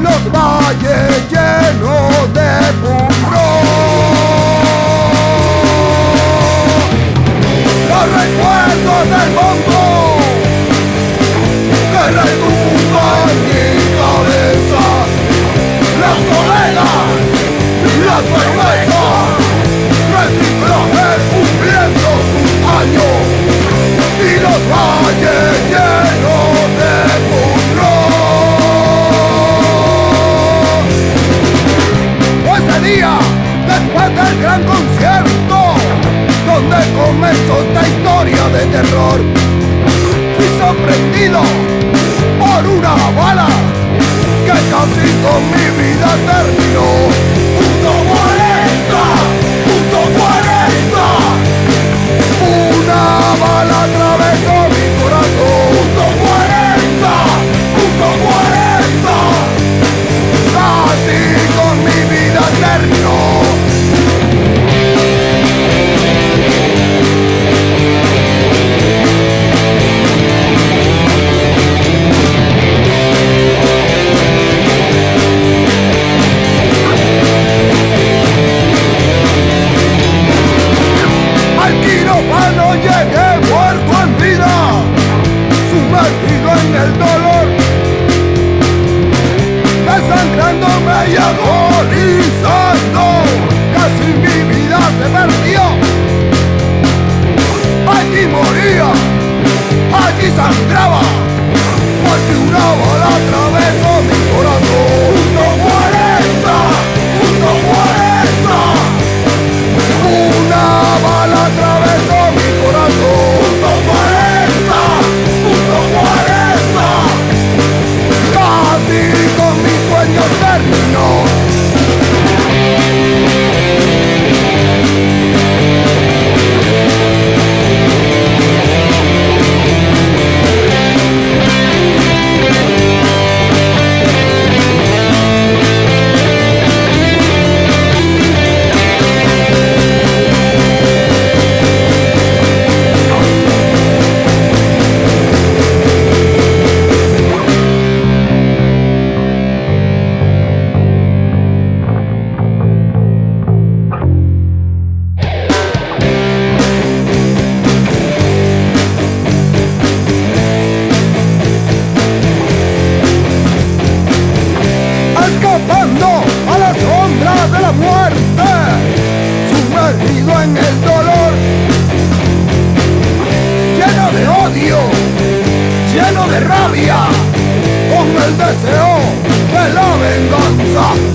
los valles llenos de puro. Los recuerdos del mundo que retumban mi cabeza, las colegas, las cervezas, reciclaje cumpliendo sus años y los valles llenos de puro. Ese día, después del gran concierto, donde comenzó esta historia de terror, fui sorprendido por una bala que casi con mi vida terminó. ¡Punto 40! ¡Punto 40! Una bala atravesó mi corazón. ¡Punto 40! ¡Punto 40! Casi con mi vida terminó. Al quirófano llegué muerto en vida, sumergido en el dolor, desangrándome y agonizando, casi mi vida se perdió. Allí moría, allí sangraba, porque una bala atravesó mi corazón. ¡Punto 40! ¡Punto 40! Una bala atravesó mi corazón. ¡Punto 40! ¡Punto 40! Casi con mis sueños terminó. Escapando a la sombra de la muerte, sumergido en el dolor, lleno de odio, lleno de rabia, con el deseo de la venganza.